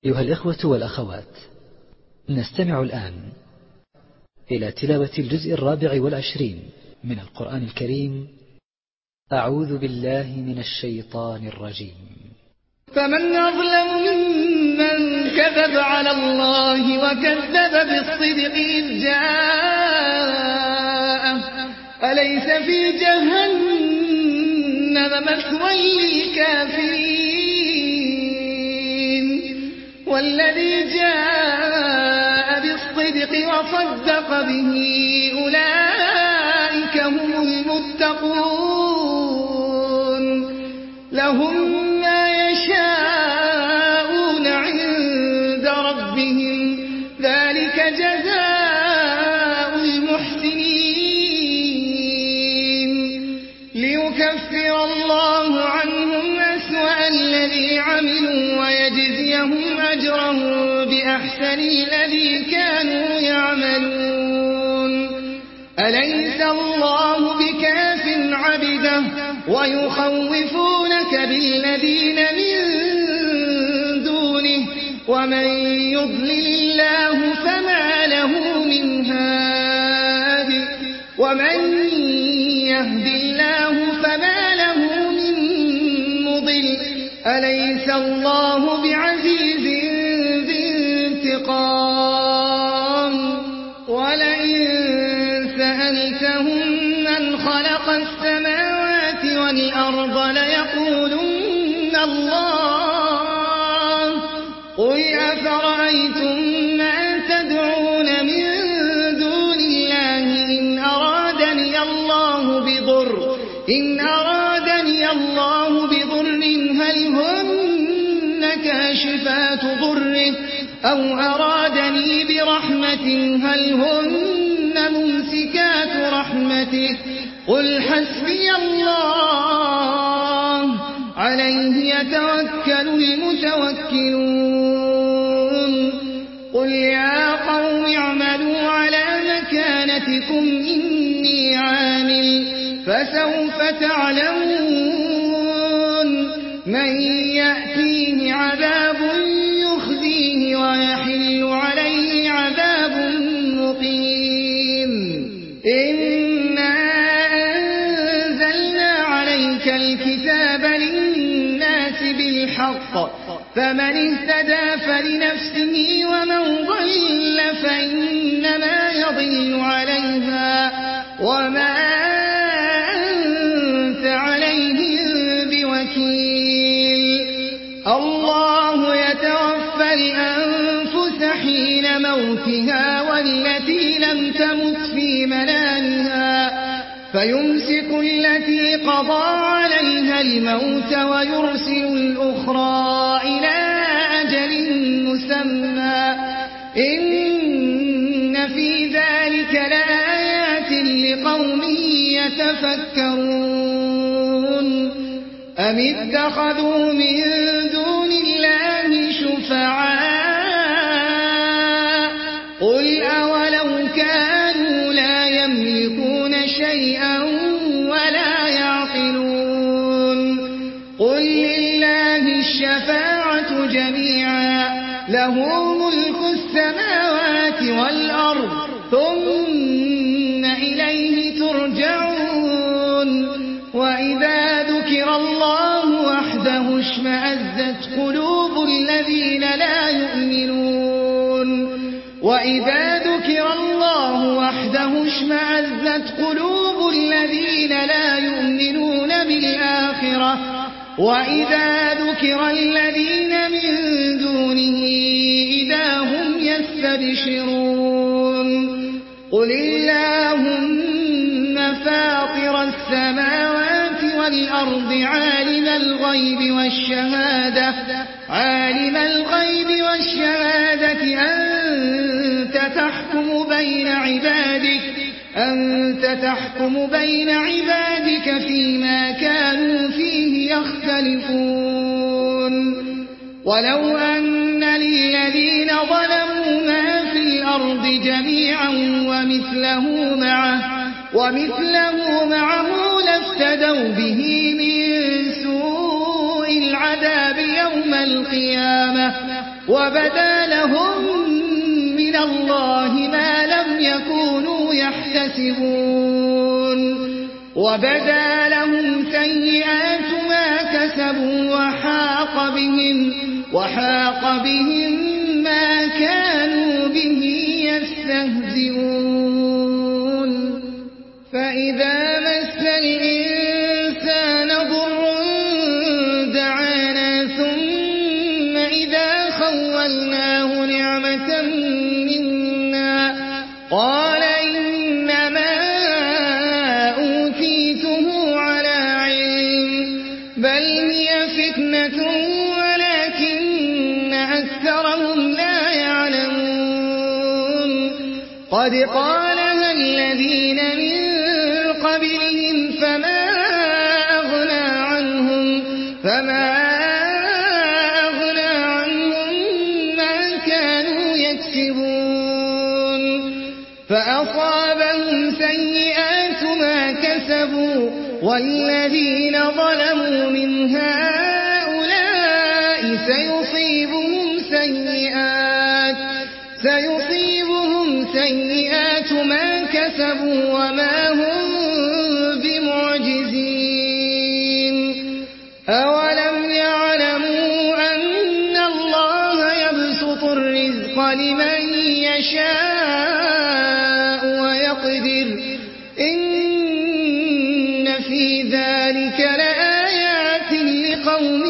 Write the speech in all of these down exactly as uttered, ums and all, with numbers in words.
أيها الإخوة والأخوات، نستمع الآن إلى تلاوة الجزء الرابع والعشرين من القرآن الكريم. أعوذ بالله من الشيطان الرجيم. فمن أظلم ممن كذب على الله وكذب بالصدق إذ جاءه أليس في جهنم مثوى للكافرين والذي جاء بالصدق وصدق به أولئك هم المتقون لهم ما يشاءون عند ربهم ذلك جزاء المحسنين ليكفر الله عنهم أسوأ الذي عملوا ويجزيهم أجرهم بأحسن الذي كانوا يعملون أليس الله بكاف عبده ويخوفونك بالذين من دونه ومن يضلل الله فما له من هاد ومن يهد الله فما له من مضل أليس الله بعزيز ذي انتقام ولئن سألتهم من خلق السماوات والأرض ليقولن الله قل أفرأيتم ما تدعون من دون الله إن أرادني الله بضر إن أرادني الله بضر هل هن كاشفات ضره أو أرادني برحمة هل هن ممسكات رحمته قل حسبي الله عليه يتوكل المتوكلون قل يا قوم اعملوا على مكانتكم إني عامل فسوف تعلمون من يأتيه عذاب يخزيه ويحل عليه عذاب مقيم إنا أنزلنا عليك الكتاب للناس بالحق فمن اهتدى فلنفسه ومن ضل فإنما يضل عليها وما أنت عليهم بوكيل الله يتوفى الأنفس حين موتها والتي لم تمت في منامها فيمسك التي قضى عليها الموت ويرسل الأخرى إلى أجل مسمى إن في ذلك لآيات لقوم يتفكرون أم اتخذوا من دون الله شفعاء قل أولو كانوا لا يملكون شيئا ولا يعقلون قل لله الشفاعة جميعا له ملك السماوات والأرض ثم إليه ترجعون وإذا ذكر الله وحده اشمأزت قلوب الذين لا يؤمنون وإذا ذكر الله وحده اشمأزت قلوب الذين لا يؤمنون بالآخرة وإذا ذكر الذين من دونه إذا هم يستبشرون قل اللهم فاطر السماوات والأرض عالم الغيب والشهادة عالم الغيب والشهادة أنت تحكم بين عبادك أنت تحكم بين عبادك فيما كانوا فيه يختلفون ولو أن للذين ظلموا ما في الأرض جميعا ومثله معه ومثله معه لافتدوا به من سوء العذاب يوم القيامة وبدا لهم من الله ما لم يكونوا يحتسبون وبدا لهم سيئات ما كسبوا وحاق بهم وحاق بهم ما كانوا به يستهزئون فإذا مس الإنسان ضر دعانا ثم إذا خولناه نعمة منا قال إنما أوتيته على علم بل هي فتنة ولكن أكثرهم لا يعلمون قد قالها الذين من قبلهم فما أغنى عنهم فما أغنى عنهم ما كانوا يكسبون فأصابهم سيئات ما كسبوا والذين ظلموا من هؤلاء سيصيبهم سيئات سيصيبهم سيئات ما كسبوا وما هم بمعجزين أولم يعلموا أن الله يبسط الرزق لمن يشاء ويقدر إن في ذلك لآيات لقوم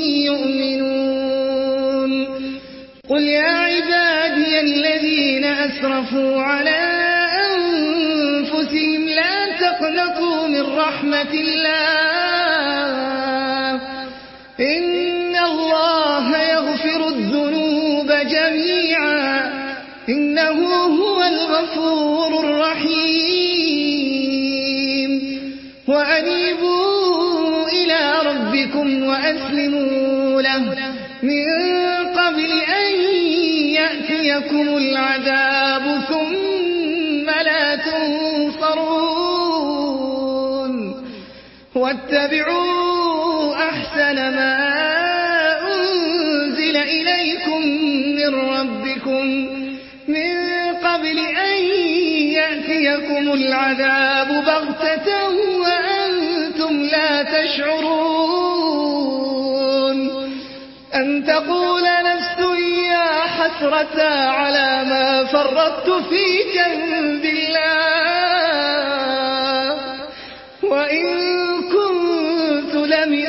يؤمنون قل يا عبادي الذين أسرفوا على أنفسهم لا تقنطوا من رحمة الله إن الله يغفر الذنوب جميعا إنه هو الغفور الرحيم وأنيبوا إلى ربكم وأسلموا له من قبل أن يأتيكم العذاب ثم لا تنصرون واتبعوا أحسن ما أنزل إليكم من ربكم من قبل أن يأتيكم العذاب بغتة وأنتم لا تشعرون أن تقول نفس يا حسرة على ما فرطت في جنب الله وإن كنت لمن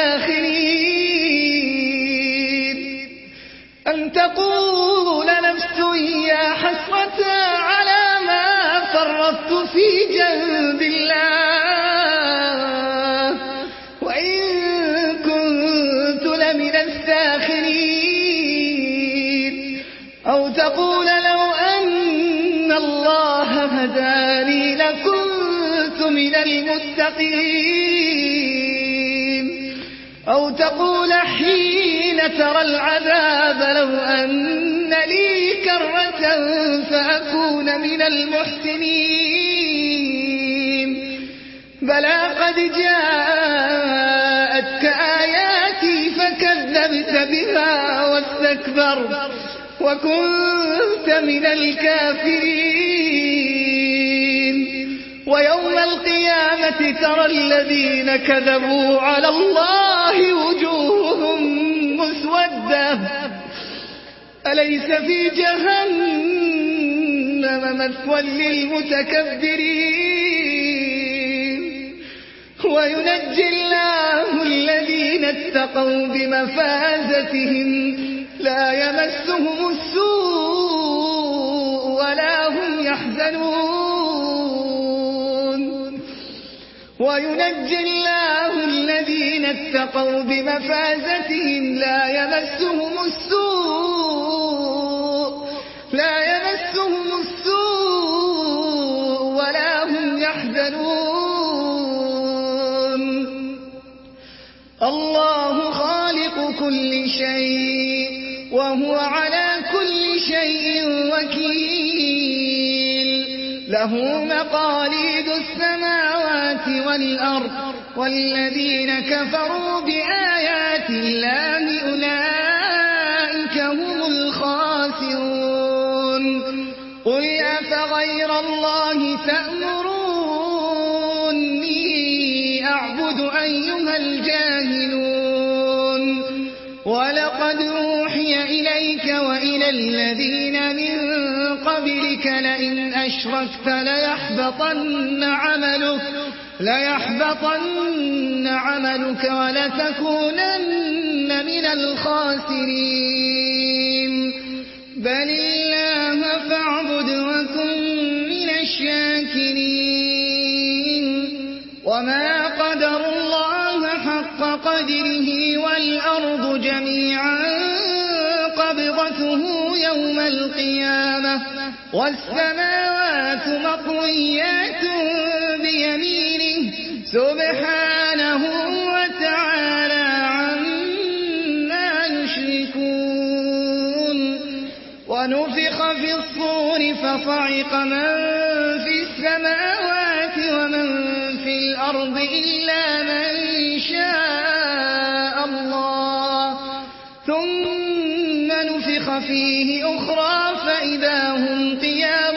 الساخرين أن تقول نفس يا حسرة على ما فرطت في جنب الله وإن كنت لمن الساخرين أو تقول لو أن الله هداني لكنت من المتقين أو تقول حين ترى العذاب لو أن لي كرة فأكون من المحسنين بلى قد جاءتك آياتي فكذبت بها واستكبرت وكنت من الكافرين ويوم القيامة ترى الذين كذبوا على الله وجوههم مسودة أليس في جهنم مثوى للمتكبرين وينجي الله الذين اتقوا بمفازتهم لا يمسهم السوء ولا هم يحزنون وينجي الله الذين اتقوا بمفازتهم لا يمسهم السوء لا يمسهم السوء ولا هم يحزنون الله خالق كل شيء وهو على كل شيء وكيل له مقاليد السماوات والأرض والذين كفروا بآيات الله أولئك هم خاسرون قل أفغير الله تأمروني أعبد أيها الجاهلون ولقد أوحي إليك وإلى الذين من قبلك لئن أشركت ليحبطن عملك ليحبطن عملك ولتكونن من الخاسرين بل الله فاعبد وكن من الشاكرين وما قدر الله حق قدره والأرض جميعا قبضته يوم القيامة والسماوات مطويات بيمينه سبحانه وتعالى عما يشركون ونفخ في الصور فصعق من في السماوات ومن في الأرض إلا من شاء الله ثم نفخ فيه أخرى فإذا هم قيام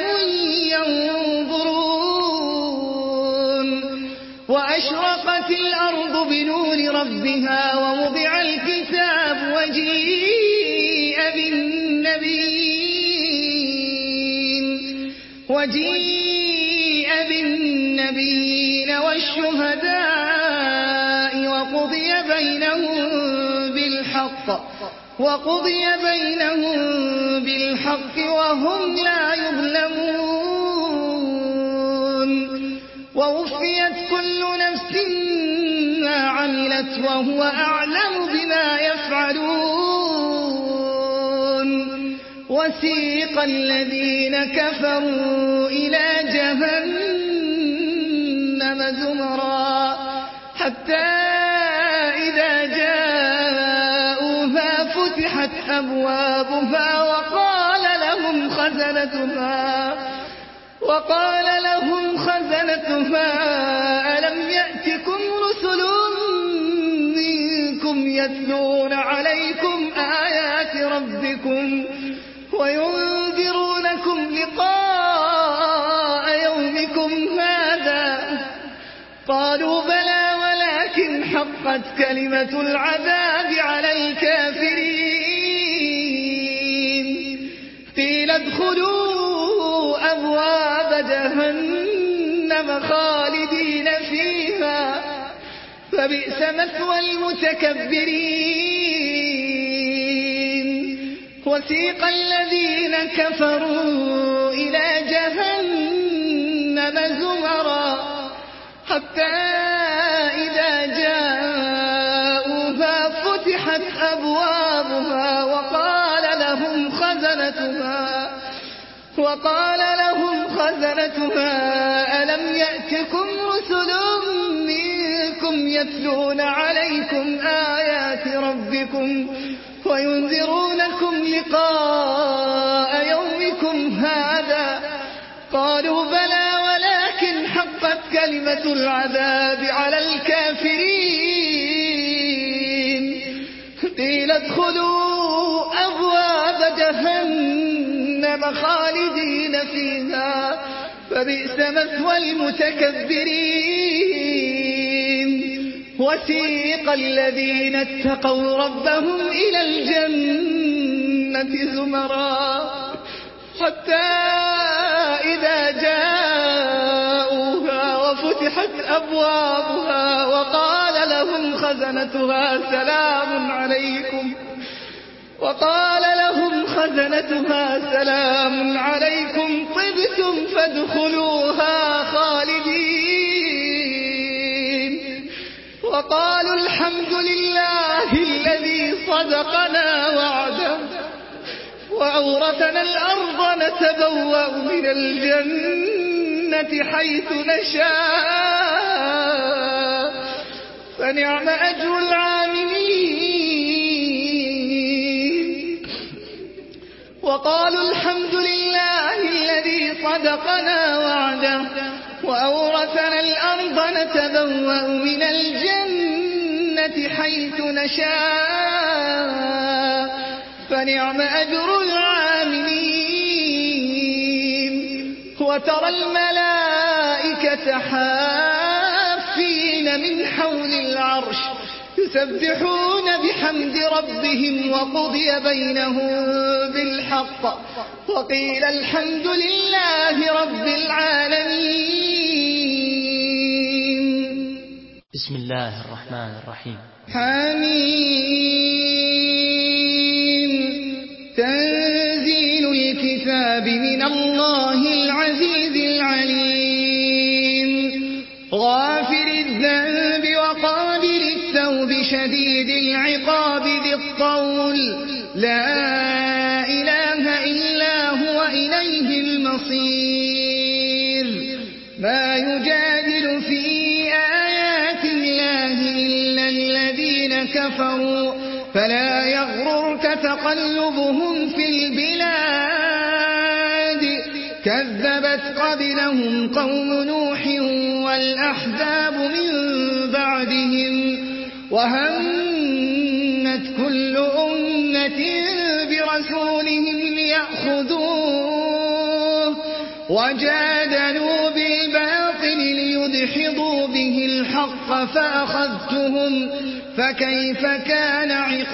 ينظرون وأشرقت الأرض بنور ربها ووضع الكتاب وجيء بالنبيين وجيء بالنبيين والشهداء وقضي بينهم بالحق وقضي بينهم بالحق وهم لا يظلمون ووفيت كل نفس ما عملت وهو أعلم بما يفعلون وسيق الذين كفروا إلى جهنم زمرا حتى إذا جاءوها فتحت أبوابها وقال لهم خزنتها وقال لهم خزنتها ألم يأتكم رسل منكم يتلون عليكم آيات ربكم وينذرونكم لقاء يومكم هذا قالوا بلى ولكن حقت كلمة العذاب على الكافرين قيل ادخلوا أبواب جهنم خالدين فيها فبئس مثوى المتكبرين وسيق الذين كفروا إلى جهنم زمرا حتى إذا جاءوها فتحت أبوابها وقال لهم خزنتها وقال لهم خزنتها ألم يأتكم رسل منكم يتلون عليكم آيات ربكم وينذرونكم لقاء يومكم هذا قالوا بلى ولكن حقت كلمة العذاب على الكافرين قيل ادخلوا أبواب جهنم خالدين فيها فبئس مثوى المتكبرين وسيق الذين اتقوا ربهم إلى الجنة زمرا حتى إذا جاءوها وفتحت أبوابها وقال لهم خزنتها سلام عليكم وقال لهم خزنتها سلام عليكم طبتم فادخلوها خالدين وقالوا الحمد لله الذي صدقنا وعده وأورثنا الأرض نتبوأ من الجنة حيث نشاء فنعم أجر العاملين وقالوا الحمد لله الذي صدقنا وعده وأورثنا الأرض نتبوأ من الجنة حيث نشاء فنعم أجر العاملين وترى الملائكة حافين من حول العرش يسبحون بحمد ربهم وقضي بينهم بالحق وقيل الحمد لله رب العالمين. بسم الله الرحمن الرحيم. حميم. تنزيل الكتاب من الله العزيز العليم غافر الذنب وقابل التوب شديد العقاب ذي الطول لا إله إلا هو إليه المصير. ما يجادل في آيات الله إلا الذين كفروا فلا يغررك تقلبهم في البلاد كذبت قبلهم قوم نوح والأحزاب من بعدهم وهمت كل أمة برسولهم ليأخذوه وجادلوا بالباطل ليدحضوا به الحق فأخذتهم فكيف كان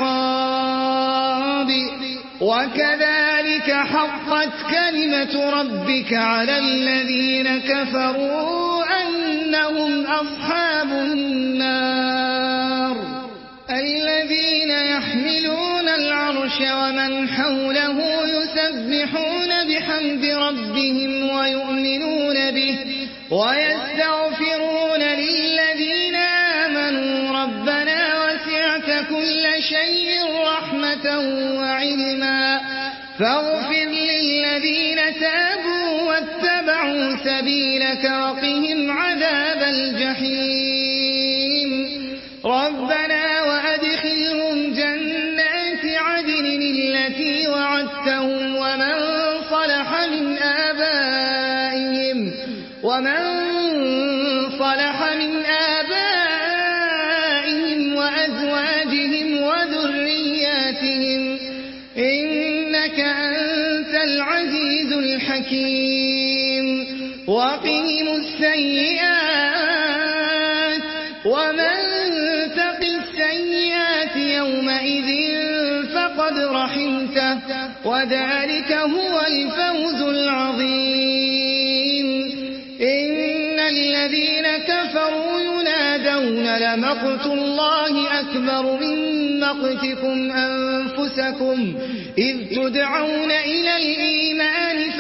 عقابي. وكذلك حقت كلمة ربك على الذين كفروا أنهم أصحاب النار. الذين يحملون العرش ومن حوله يسبحون بحمد ربهم ويؤمنون به ويستغفرون للذين آمنوا ربنا وسعت كل شيء رحمة وعلما فاغفر للذين تابوا واتبعوا سبيلك وقهم عذاب الجحيم. ربنا وأدخلهم جنات عدن التي وعدتهم ومن صلح من آبائهم ومن صلح من آبائهم وأزواجهم وذرياتهم إنك أنت العزيز الحكيم. وقهم السيئات ومن تق السيئات يومئذ فقد رحمته وذلك هو الفوز العظيم. إن الذين كفروا ينادون لمقت الله أكبر من مقتكم أنفسكم إذ تدعون إلى الإيمان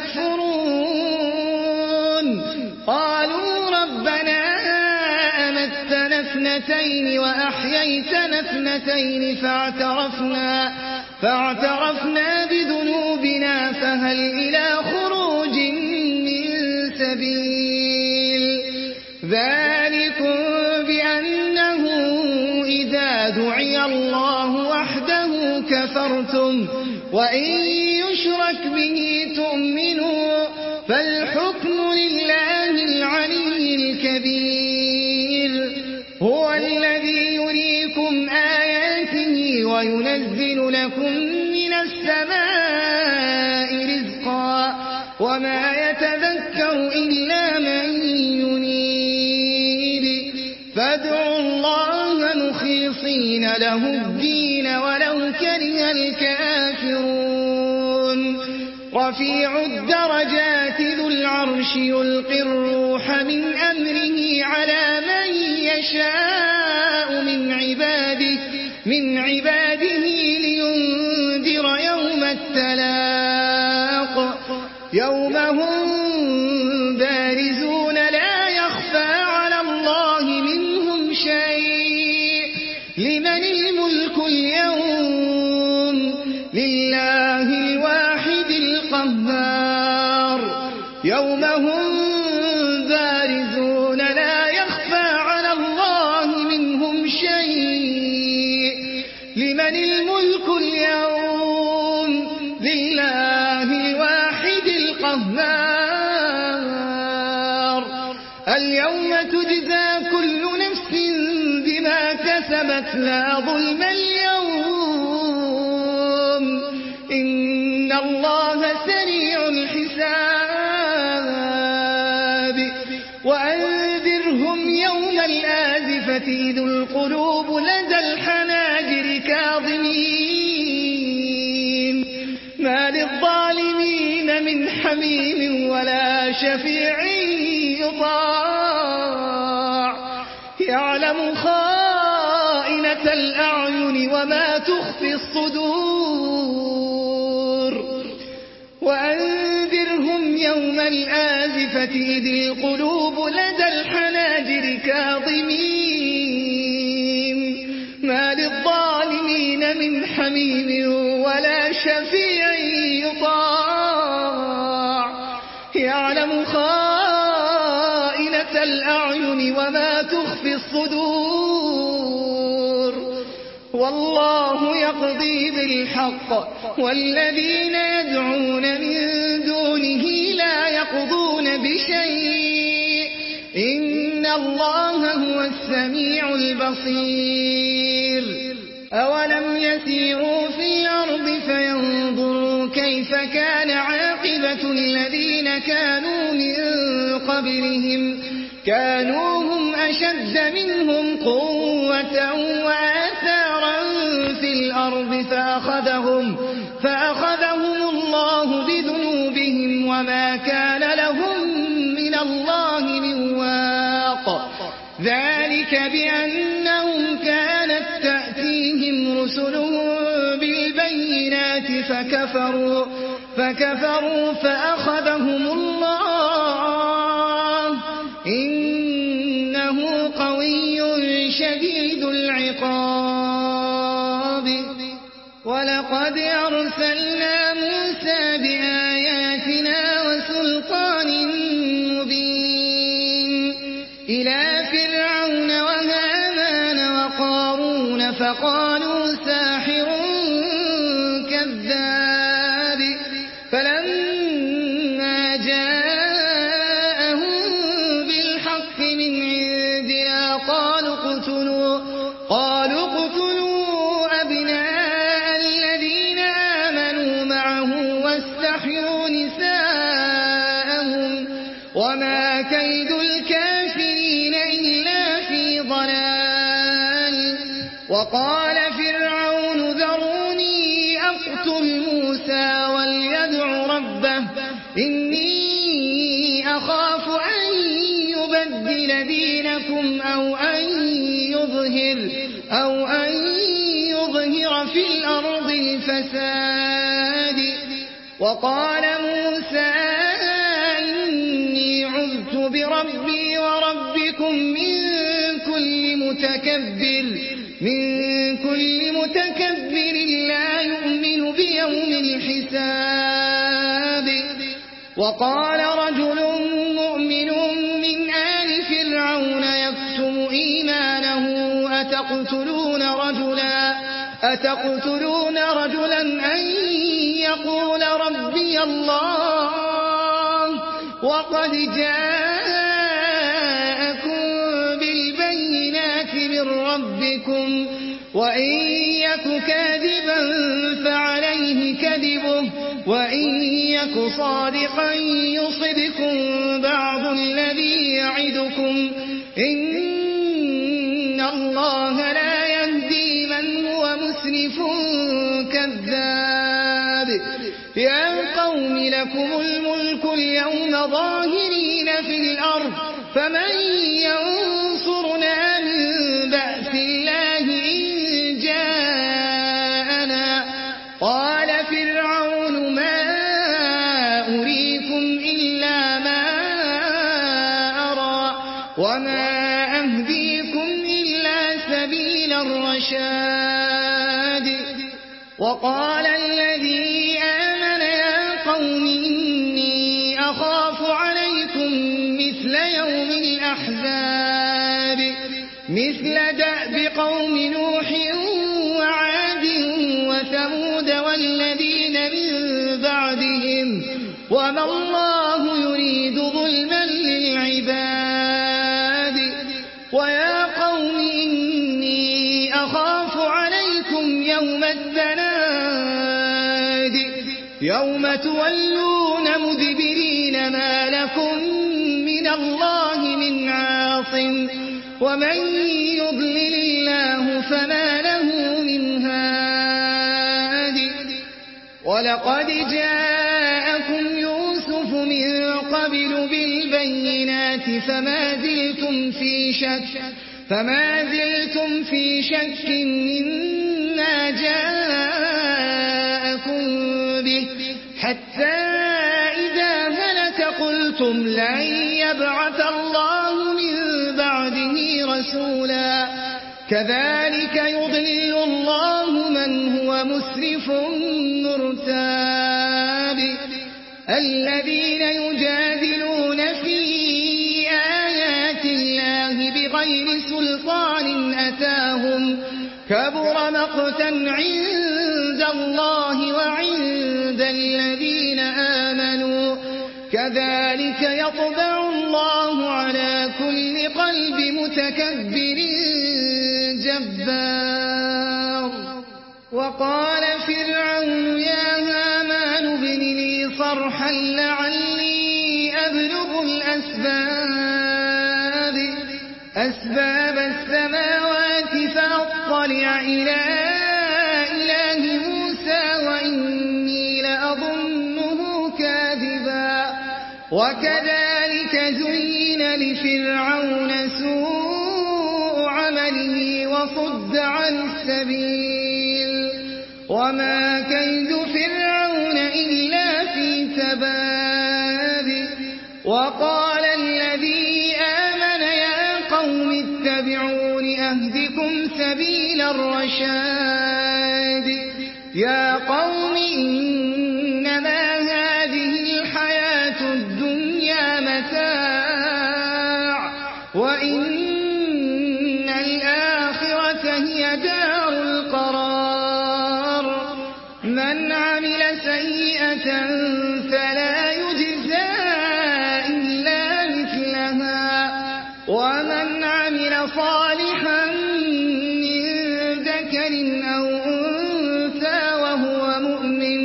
فتكفرون قالوا ربنا أمتنا اثنتين وأحييتنا اثنتين فاعترفنا, فاعترفنا بذنوبنا فهل إلى خروج من سبيل. ذلكم بأنه إذا دعي الله وحده كفرتم وإن يشرك به تؤمنوا فالحكم لله العلي الكبير. هو الذي يريكم آياته وينزل لكم من السماء رزقا وما يتذكر إلا من ينيب. فادعوا الله مخلصين له الدين ولو كره الكافرون. رفيع الدرجات ذو العرش يلقي الروح من أمره على من يشاء من عباده من عباده لينذر يوم التلاق يوم هم بارزون لا يخفى على الله منهم شيء. لمن الملك اليوم؟ لله الواحد القهار. يوم هم بارزون لا يخفى على الله منهم شيء. لمن الملك اليوم؟ لله الواحد القهار. اليوم تجزى كل نفس بما كسبت لا ظلم اليوم إن الله سريع الحساب. الآزفة إذ القلوب لدى الحناجر كاظمين ما للظالمين من حميم ولا شفيع يطاع يعلم خائنة الأعين وما تخفي الصدور وأنذرهم يوم الآزفة إذ القلوب لدى الحناجر كاظمين ما للظالمين من حميم ولا شفيع يطاع يعلم خائنة الأعين وما تخفي الصدور والله يقضي بالحق والذين يدعون من دونه لا يقضون بشيء إن الله هو السميع البصير أولم يسيروا في الأرض فينظروا كيف كان عاقبة الذين كانوا من قبلهم كانوا هم أشد منهم قوة وآثارا في الأرض فأخذهم, فأخذهم الله بذنوبهم وما كان لهم من الله من واق ذلك بأنهم كانت تأتيهم رسلهم بالبينات فكفروا, فكفروا فأخذهم الله إنه قوي شديد العقاب ولقد أرسلنا موسى بآياتنا وسلطان مبين إلى فرعون وهامان وقارون فقالوا ساحر كذاب فلما جاءهم بالحق من عندنا قالوا اقتلوا قالوا اقتلوا أبناء الذين آمنوا معه واستحيوا نساءهم وما كيد الكافرين إلا في ضلال وقال فرعون ذروني أقتل موسى وليدع ربه إني أخاف أن يبدل دينكم أو أن يظهر, أو أن يظهر في الأرض الفساد وقال موسى إني عذت بربي وربكم من كل متكبر من كل متكبر لا يؤمن بيوم الحساب وقال رجل مؤمن من آل فرعون يكتم إيمانه أتقتلون رجلا أتقتلون رجلا أن يقول ربي الله وقد جاءكم بالبينات من ربكم وإن يك كاذبا فعليه كذبه وإن يك صادقا يصبكم بعض الذي يعدكم إن الله لا يهدي من هو مسرف كذاب يا قوم لكم الملك اليوم ظاهرين في الأرض فمن ينصرنا من بأس الله إن جاءنا قال فرعون ما أريكم إلا ما أرى وما أهديكم إلا سبيل الرشاد وقال الذي آمن يا قوم إني أخاف عليكم مثل يوم الأحزاب مثل دأب قوم نوح وعاد وثمود والذين من بعدهم وما الله يريد ظلما للعباد ويا قوم إني أخاف عليكم يوم التناد يوم تولون مدبرين ما لكم من الله من عاصم ومن يضلل الله فما له من هاد ولقد جاءكم يوسف من قبل بالبينات فما زلتم في شك فما زلتم في شك مما جاءكم به حتى إذا هلك قلتم لن يبعث الله من بعده رسولا كذلك يضل الله من هو مسرف مرتاب الذين يجادلون في آيات الله بغير سلطان أتاهم كبر مقتا عند الله وعند الذين آمنوا كذلك يطبع الله على كل قلب متكبر جبار وقال فرعون يا هامان ابن لي صرحا لعلي أبلغ الأسباب أسباب السماوات فأطلع إلى إله موسى وإني لأظنه كاذبا وكذلك زين لفرعون سوء عمله وصد عن السبيل وما كيد فرعون إلا في تباب وقال الذي آمن يا قوم اتبعون أهدكم سبيل الرشاد يا قوم إنما هذه الحياة الدنيا متاع وإن الآخرة هي دار القرار من عمل سيئة فلا يجزى إلا مثلها ومن عمل صالحا من ذكر أو أنثى وهو مؤمن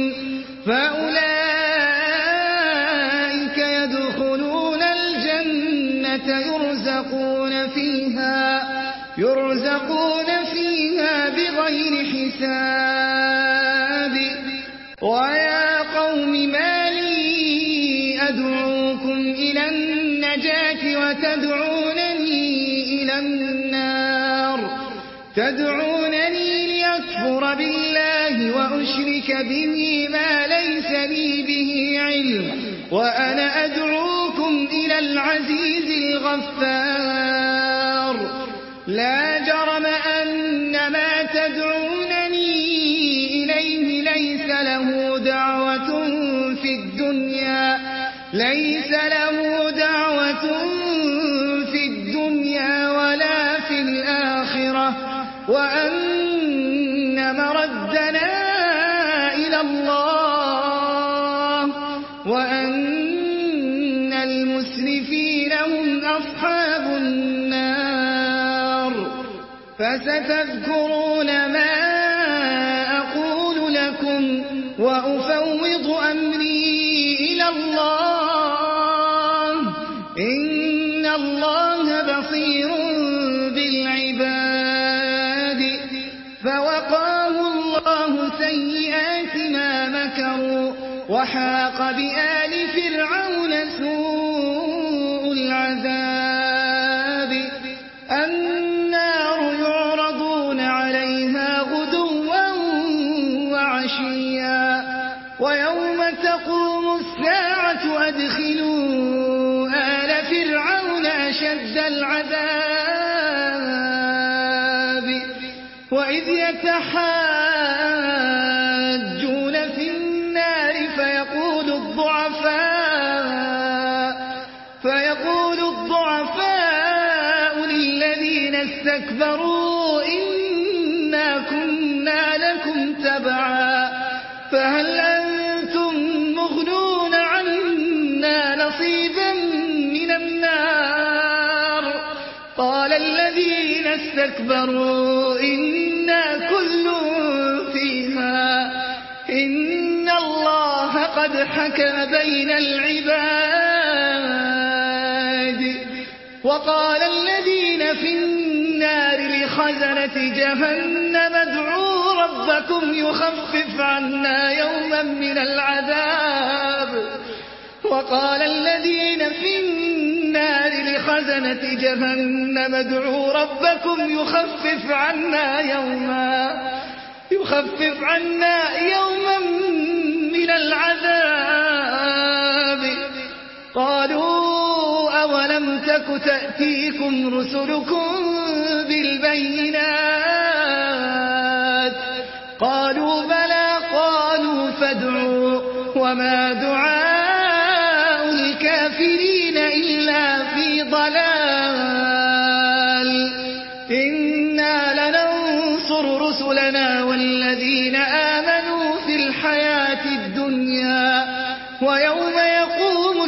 فأولئك يدخلون الجنة يرزقون فيها يرزقون فيها بغير حساب ويا قوم ما لي أدعوكم إلى النجاة وتدعونني إلى النار تدعونني لأكفر بالله وأشرك به ما ليس لي به علم وأنا أدعوكم إلى العزيز الغفار لا جرم أن ما تدعونني إليه ليس له دعوة في الدنيا ليس له دعوة في الدنيا ولا في الآخرة وأن مردنا إلى الله وأن المسرفين هم أصحاب النار فستذكرون ما أقول لكم وأفوض أمري إلى الله إن الله بصير بالعباد فوقاه الله سيئات ما مكروا وحاق بآل فرعون سوء العذاب النار يعرضون عليها غدوا وعشيا ويوم تقوم الساعة أدخلوا آل فرعون أشد العذاب وإذ يتحاجون في النار فيقول الضعفاء فيقول الضعفاء للذين استكبروا إنا كنا لكم تبعا فهل أنتم مغنون عنا نصيبا من النار قال الذين استكبروا إنا كل فيها إن الله قد حكم بين العباد وقال الذين في النار لخزنة جهنم ادعوا ربكم يخفف عنا يوما من العذاب وقال الذين في النار لخزنة جهنم ادعوا ربكم يخفف عنا يوما يخفف عنا يوما من العذاب قالوا أولم تك تأتيكم رسلكم بالبينات قالوا بلى قالوا فادعوا وما دعاء الكافرين إلا في ضلال إنا لننصر رسلنا والذين آمنوا في الحياة الدنيا ويوم يقوم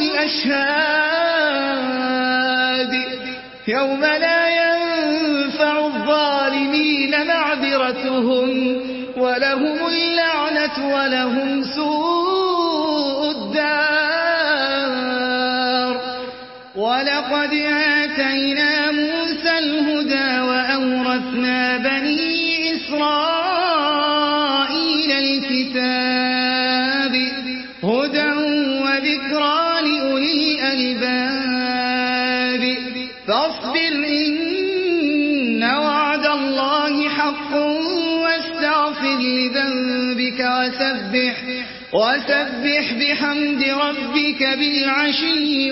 الأشهاد يوم لا ينفع الظالمين معذرتهم ولهم اللعنة ولهم سوء الدار ولقد آتينا موسى الهدى وأورثنا بني إسرائيل الكتاب هدى وذكرى لأولي الألباب فاصبر إن وعد الله حق واستغفر لذنبك وسبح وسبح بحمد ربك بالعشي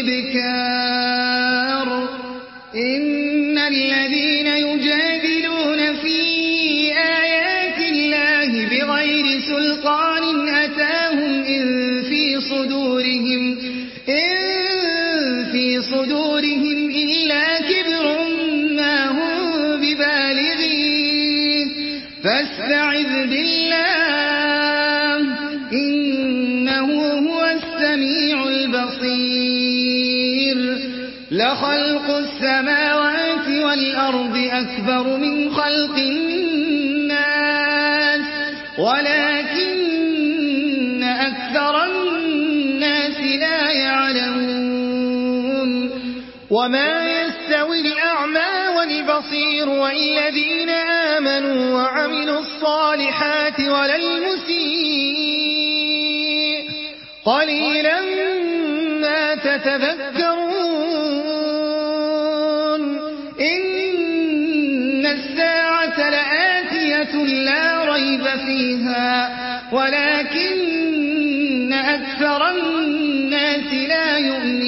والإبكار إن الذين يجادلون في آيات الله بغير سلطان أتاهم إن في صدورهم إن في صدورهم إلا كبر ما هم ببالغيه فاستعذ بالله إنه هو السميع البصير لخلق السماوات والأرض أكبر من خلق الناس ولكن أكثر الناس لا يعلمون وما يستوي الأعمى والبصير والذين آمنوا وعملوا الصالحات ولا المسيء قليلا ما تتذكرون إن الساعة لآتية لا ريب فيها ولكن أكثر الناس لا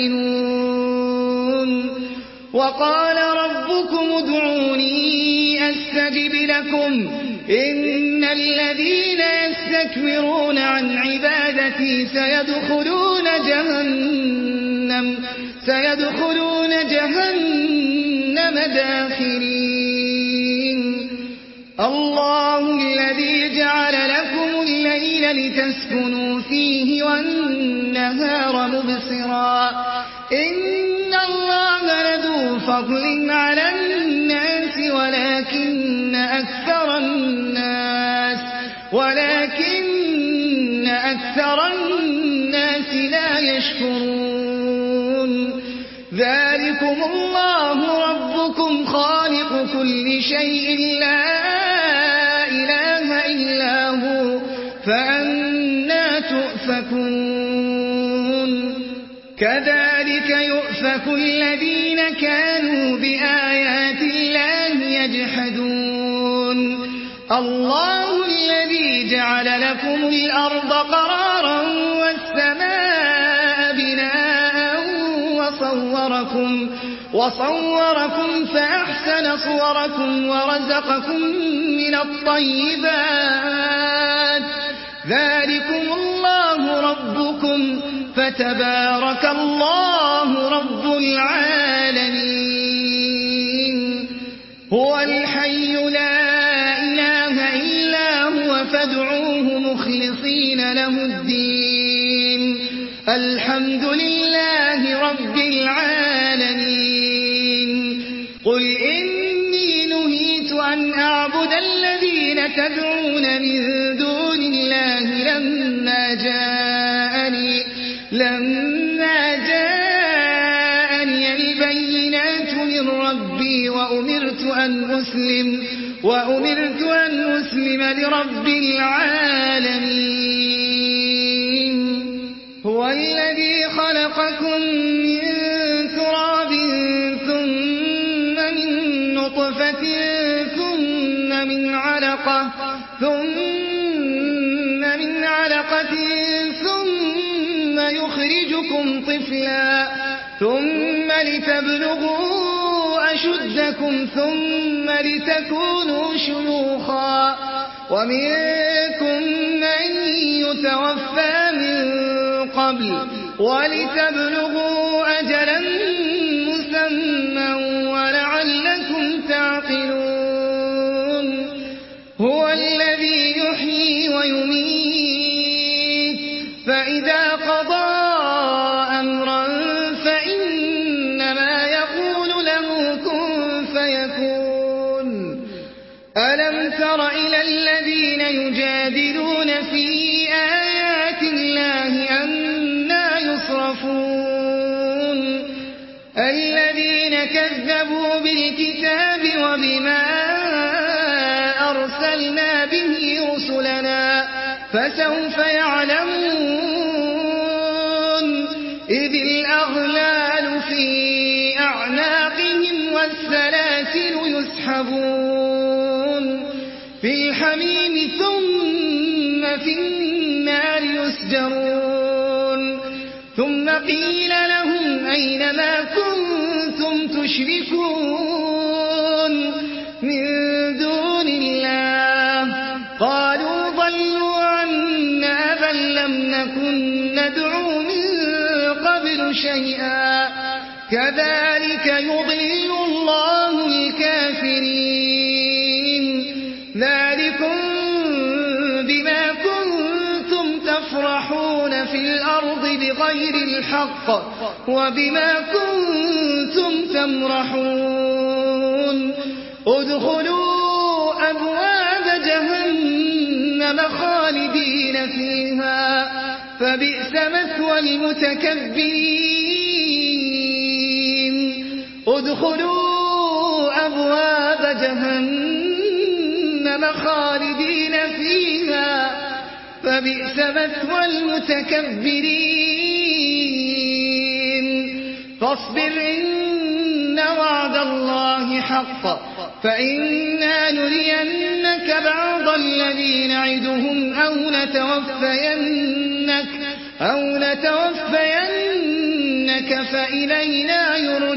يؤمنون وقال ربكم ادعوني أستجب لكم إن الذين يستكبرون عن عبادتي سيدخلون جهنم سيدخلون جهنم داخرين الله الذي جعل لكم الليل لتسكنوا فيه والنهار مبصرا إن الله لذو فضل على الناس ولكن أكثر الناس ولكن أكثر الناس لا يشكرون ذلكم الله ربكم خالق كل شيء لا إله إلا هو فأنى تؤفكون كذلك يؤفك الذين كانوا بآيات الله يجحدون الله الذي جعل لكم الأرض قرارا والسماء بناء وصوركم وصوركم فأحسن صوركم ورزقكم من الطيبات ذلكم الله ربكم فتبارك الله رب العالمين هو الحي لا إله إلا هو فادعوه مخلصين له الدين الحمد لله رب العالمين قل إني نهيت أن أعبد الذين تدعون من دون الله لما جاءني لما جاءني البينات مسلم وأمرت أن أسلم لرب العالمين. هو الذي خلقكم من تراب ثم من نطفة ثم من علقة ثم من علقة ثم يخرجكم طفلا ثم لتبلغوا أشدكم ثم لتكونوا شيوخا ومنكم من يتوفى من قبل ولتبلغوا أجلا مسمى ولعلكم تعقلون. هو الذي يحيي ويميت فإذا قضى أمرا فإنما يقول له كن فيكون. ألم تر إلى الذين يجادلون في آيات الله أنى يصرفون الذين كذبوا بالكتاب وبما أرسلنا به رسلنا فسوف يعلمون إذ الأغلال في أعناقهم والسلاسل يسحبون في الحميم ثم في النار يسجرون ثم قيل لهم أين ما كنتم تشركون من دون الله قالوا ضلوا عنا بل لم نكن ندعو من قبل شيئا كذلك يضل الله الكافرين. ذلكم بما كنتم تفرحون في الأرض بغير الحق وبما كنتم تمرحون. ادخلوا أبواب جهنم خالدين فيها فبئس مثوى المتكبرين. ادخلوا أبواب جهنم خالدين فيها فبئس مثوى المتكبرين. فاصبر إن وعد الله حق فإنا نرينك بعض الذي نعدهم أو نتوفينك أو نتوفينك فإلينا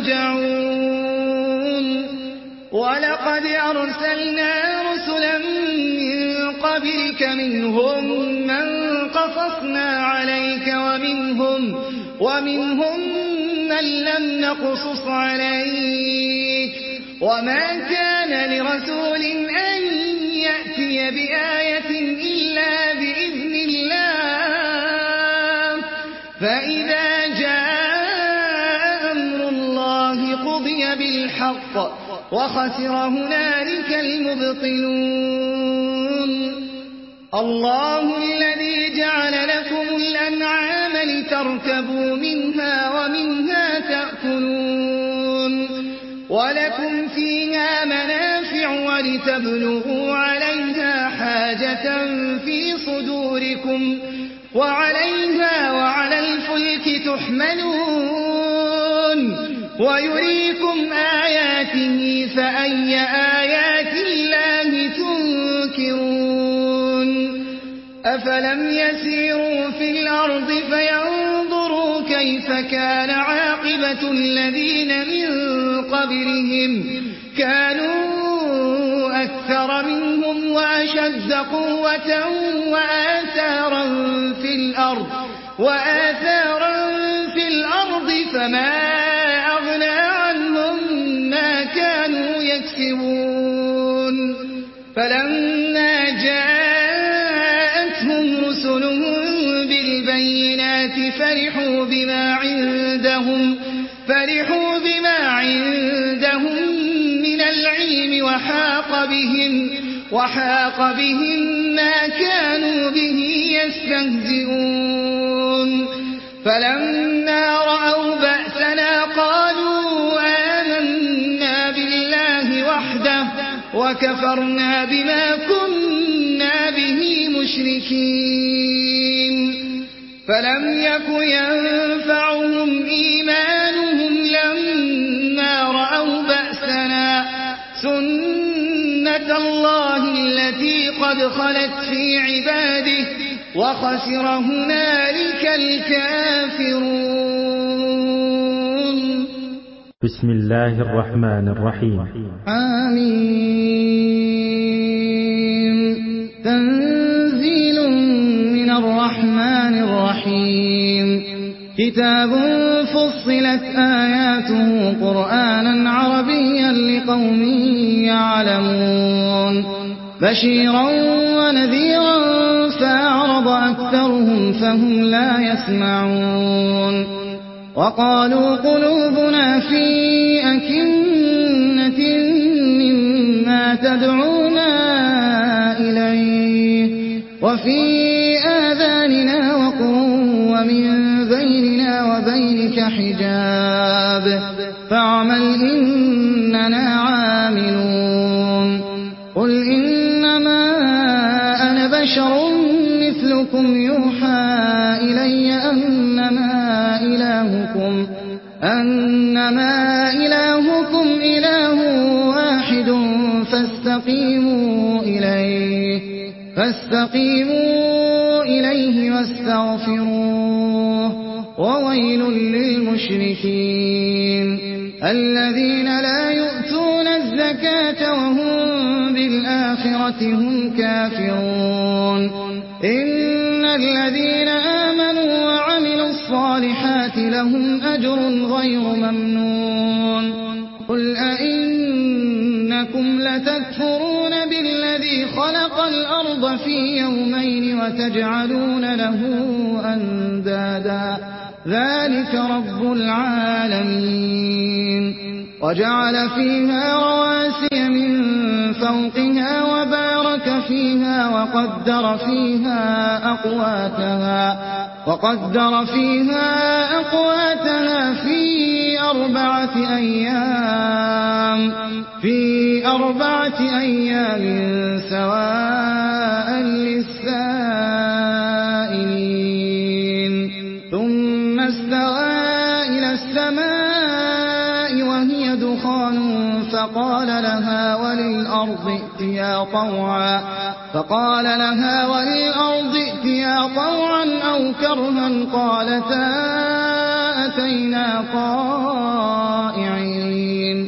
يرجعون. ولقد أرسلنا رسلا من قبلك منهم من قصصنا عليك ومنهم ومنهم من لم نقصص عليك وما كان لرسول أن يأتي بآية إلا بإذن الله فإذا جاء أمر الله قضي بالحق وخسر هنالك المبطلون. الله الذي جعل لكم الأنعام لتركبوا منها ومنها تأكلون ولكم فيها منافع ولتبلغوا عليها حاجة في صدوركم وعليها وعلى الفلك تحملون ويريكم آياته فأي آيات الله تنكرون. أفلم يسيروا في الأرض فينظروا كيف كان عاقبة الذين من قبلهم كانوا أكثر منهم وأشد قوة وآثارا في الأرض وآثارا في الأرض فما أغنى عنهم ما كانوا يكسبون. فلما جاءتهم رسلهم بالبينات فرحوا بما عندهم فرحوا بما عندهم من العلم وحاق بهم وحاق بهم ما كانوا به يستهزئون. فلما رأوا بأسنا قالوا آمنا بالله وحده وكفرنا بما كنا به مشركين فلم يك ينفعهم إيمانهم لما رأوا بأسنا سنة الله التي قد خلت في عباده وخسر هنالك الكافرون. بسم الله الرحمن الرحيم. آمين. تنزيل من الرحمن الرحيم. كتاب فصلت آياته قرآنا عربيا لقوم يعلمون بشيرا ونذيرا فأعرض أكثرهم فهم لا يسمعون وقالوا قلوبنا في أكنة مما تدعونا إليه وفي آذاننا وقر ومن بيننا وبينك حجاب فاعمل إننا عاملون. قل إنما أنا بشر مثلكم يوحى إلي أنما إلهكم أنما إلهكم إله واحد فاستقيموا إليه فاستقيموا إليه واستغفروه وويل للمشركين الذين لا يؤتون الزكاة وهم بالآخرة هم كافرون. إن الذين آمنوا وعملوا الصالحات لهم أجر غير ممنون. قل أئنكم لتكفرون بالذي خلق الأرض في يومين وتجعلون له أندادا ذلك رب العالمين. وجعل فيها رواسي من فوقها وبارك فيها وقدر فيها أقواتها وقدر فيها أقواتها في أربعة أيام في أربعة أيام سواء للسائلين. ثم استوى إلى السماء وهي دخان فقال لها وللأرض ائتيا طوعا فقال لها وللأرض ائتيا طوعا أو كرها قالتا أتينا طائعين.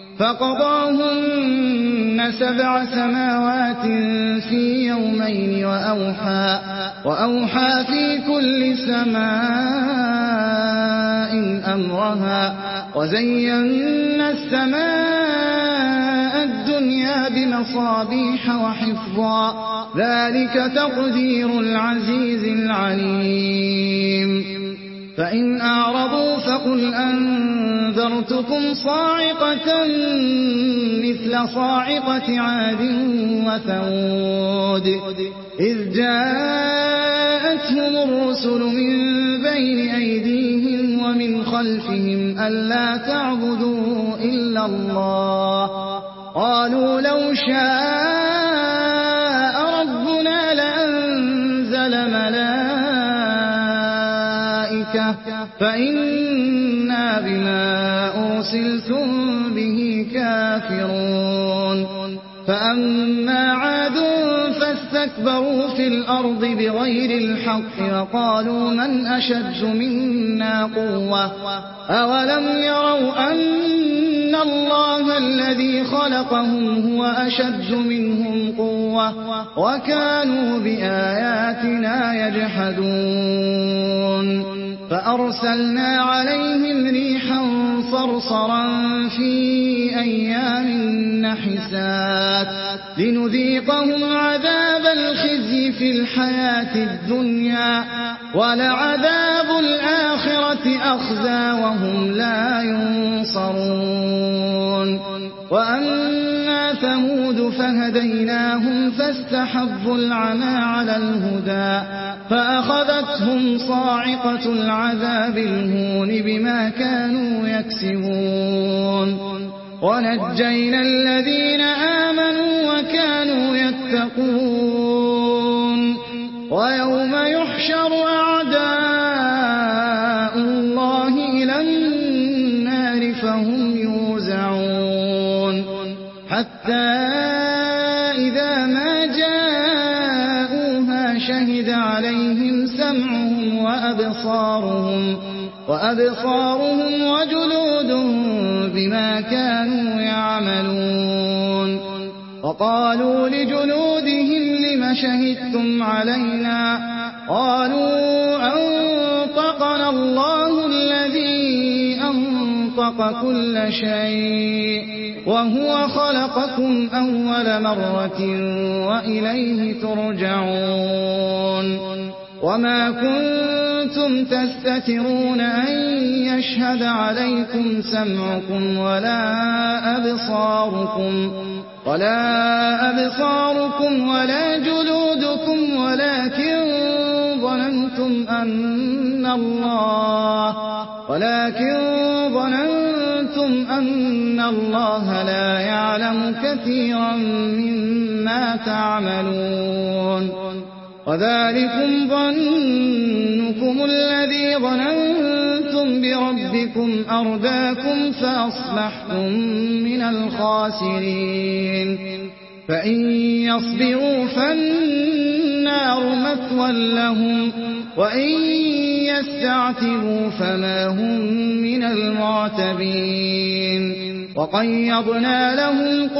فقضاهن سبع سماوات في يومين وأوحى وأوحى في كل سماء أمرها وزينا السماء الدنيا بمصابيح وحفظا ذلك تقدير العزيز العليم. فإن أعرضوا فقل أنذرتكم صاعقة مثل صاعقة عاد وثمود إذ جاءتهم الرسل من بين أيديهم ومن خلفهم ألا تعبدوا إلا الله قالوا لو شاء ربنا لأنزل ملائكة فإنا بما أرسلتم به كافرون. فأما عاد فاستكبروا في الأرض بغير الحق وقالوا من أشد منا قوة أولم يروا أن الله الذي خلقهم هو أشد منهم قوة وكانوا بآياتنا يجحدون. فأرسلنا عليهم ريحا صرصرا في أيام نحسات لنذيقهم عذاب الخزي في الحياة الدنيا ولعذاب الآخرة أخزى وهم لا ينصرون. وأما ثمود فهديناهم فاستحبوا العمى على الهدى فأخذتهم صاعقة العذاب الهون بما كانوا يكسبون. ونجينا الذين آمنوا كانوا يتقون ويوم يحشر أعداء الله إلى النار فهم يوزعون حتى إذا ما جاءوها شهد عليهم سمعهم وأبصارهم وأبصارهم وجلودهم بما كانوا يعملون وقالوا لجلودهم لم شهدتم علينا قالوا أنطقنا الله الذي أنطق كل شيء وهو خلقكم أول مرة وإليه ترجعون وما كنتم تستترون أن يشهد عليكم سمعكم ولا أبصاركم ولا أبصاركم ولا جلودكم ولكن ظننتم أن الله ولكن ظننتم أن الله لا يعلم كثيرا مما تعملون وذلكم ظنكم الذي ظننتم بربكم أرداكم فأصبحتم من الخاسرين فإن يصبروا فالنار مثوى لهم وإن يستعتبوا فما هم من المعتبين وقيضنا لهم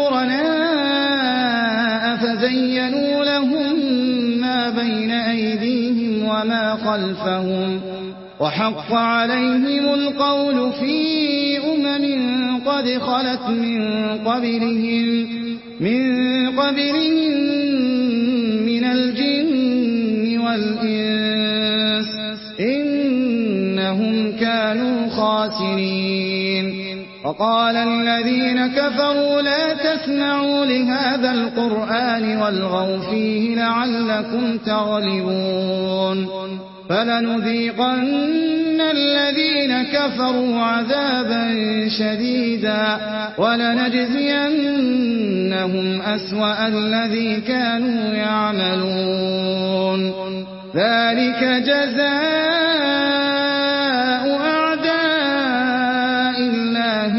قرناء فزينوا لهم ما بين أيديهم وما خلفهم وحق عليهم القول في أمم قد خلت من قبلهم من قبلهم من الجن والإنس إنهم كانوا خاسرين وقال الذين كفروا لا تسمعوا لهذا القرآن والغوا فيه لعلكم تغلبون فلنذيقن الذين كفروا عذابا شديدا ولنجزينهم أسوأ الذي كانوا يعملون ذلك جزاء أعداء الله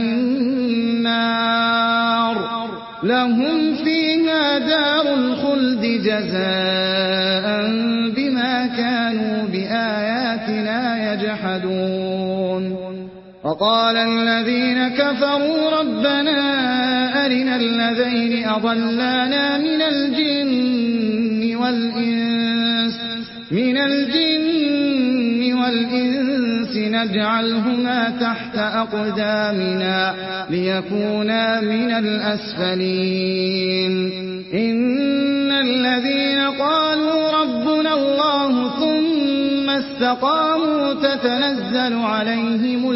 النار لهم فيها دار الخلد جزاء بما كانوا بآياتنا يجحدون وقال الذين كفروا ربنا أرنا الذين أضلانا من الجن والإنس من الجن والإنس نجعلهما تحت أقدامنا ليكونا من الأسفلين إن الذين قالوا ربنا الله ثم استقاموا تتنزل عليهم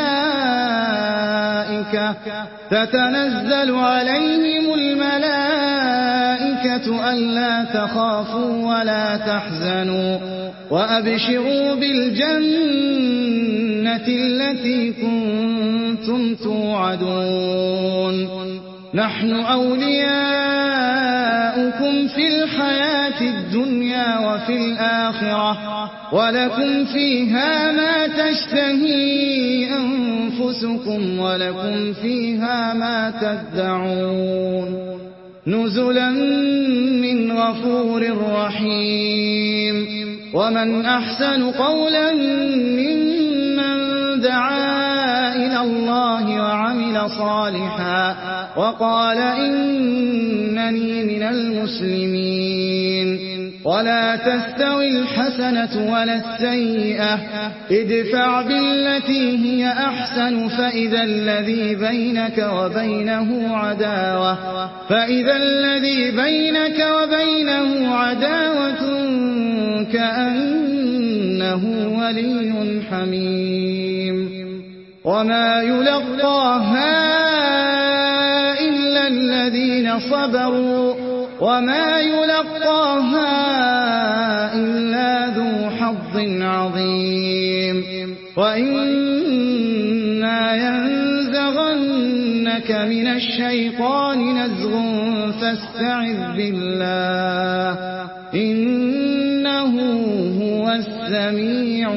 الملائكة تتنزل عليهم الملائكة ألا تخافوا ولا تحزنوا وأبشروا بالجنة التي كنتم توعدون نحن أولياؤكم في الحياة الدنيا وفي الآخرة ولكم فيها ما تشتهي أنفسكم ولكم فيها ما تدعون نزلا من غفور رحيم ومن أحسن قولا ممن دعا إلى الله وعمل صالحا وقال إنني من المسلمين ولا تستوي الحسنة ولا السيئة ادفع بالتي هي أحسن فإذا الذي بينك وبينه عداوة فإذا الذي بينك وبينه عداوة كأنه ولي حميم وما يلقاها إلا الذين صبروا وما يلقاها إلا ذو حظ عظيم وإما ينزغنك لك من الشيطان نزغ فاستعذ بالله إنه هو السميع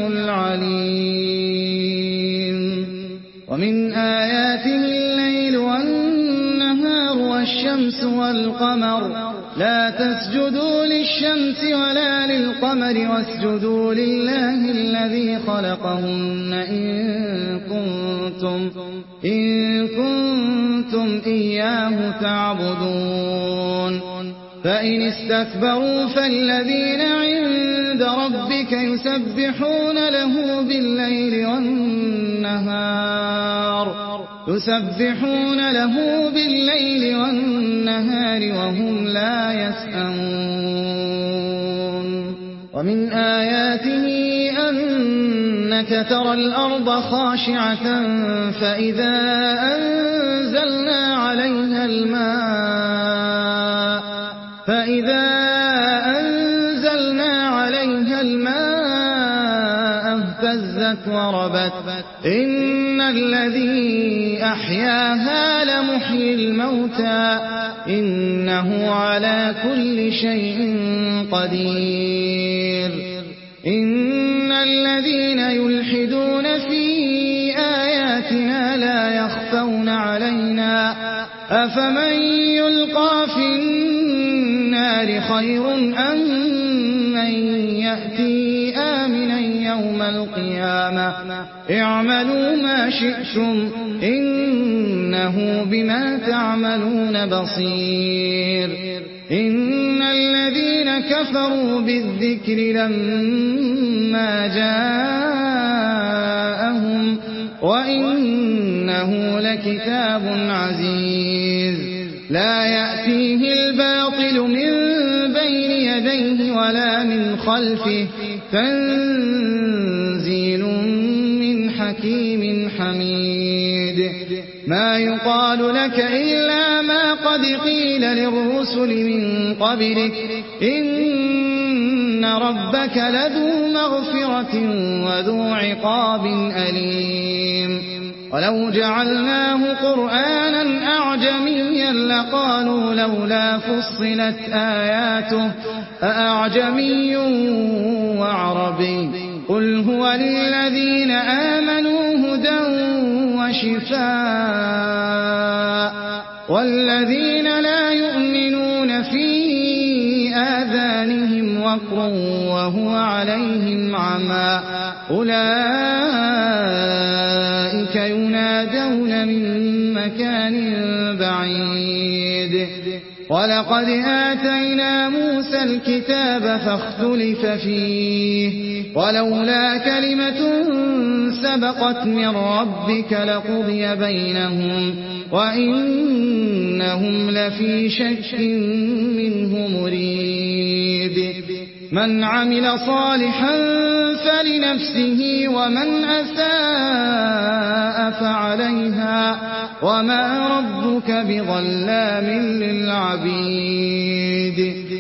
العليم ومن آياته الليل والنهار والشمس والقمر لا تسجدوا للشمس ولا للقمر واسجدوا لله الذي خلقهن إن كنتم, إن كنتم إياه تعبدون فإن استكبروا فالذين عند ربك يسبحون له بالليل والنهار يسبحون له بالليل والنهار وهم لا يسأمون ومن آياته أنك ترى الأرض خاشعة فإذا أنزلنا عليها الماء فإذا أنزلنا عليها الماء اهتزت وربت إن الذي أحياها لمحيي الموتى إنه على كل شيء قدير إن الذين يلحدون في آياتنا لا يخفون علينا أفمن يلقى في النار خير أم من يأتي آمنا يوم القيامة اعملوا ما شئتم إنه بما تعملون بصير إن الذين كفروا بالذكر لما جاءهم وإنه لكتاب عزيز لا يأتيه الباطل من بين يديه ولا من خلفه تنزيل من حكيم حميد ما يقال لك إلا ما قد قيل للرسل من قبلك إن ربك لذو مغفرة وذو عقاب أليم ولو جعلناه قرآنا أعجميا لقالوا لولا فصلت آياته أأعجمي وعربي قل هو للذين آمنوا هدى وشفاء والذين لا يؤمنون في آذانهم وقر وهو عليهم عمى أولئك ينادون من مكان بعيد ولقد آتينا موسى الكتاب فاختلف فيه ولولا كلمة سبقت من ربك لقضي بينهم وإنهم لفي شك منه مريب من عمل صالحا فلنفسه ومن أساء فعليها وما ربك بظلام للعبيد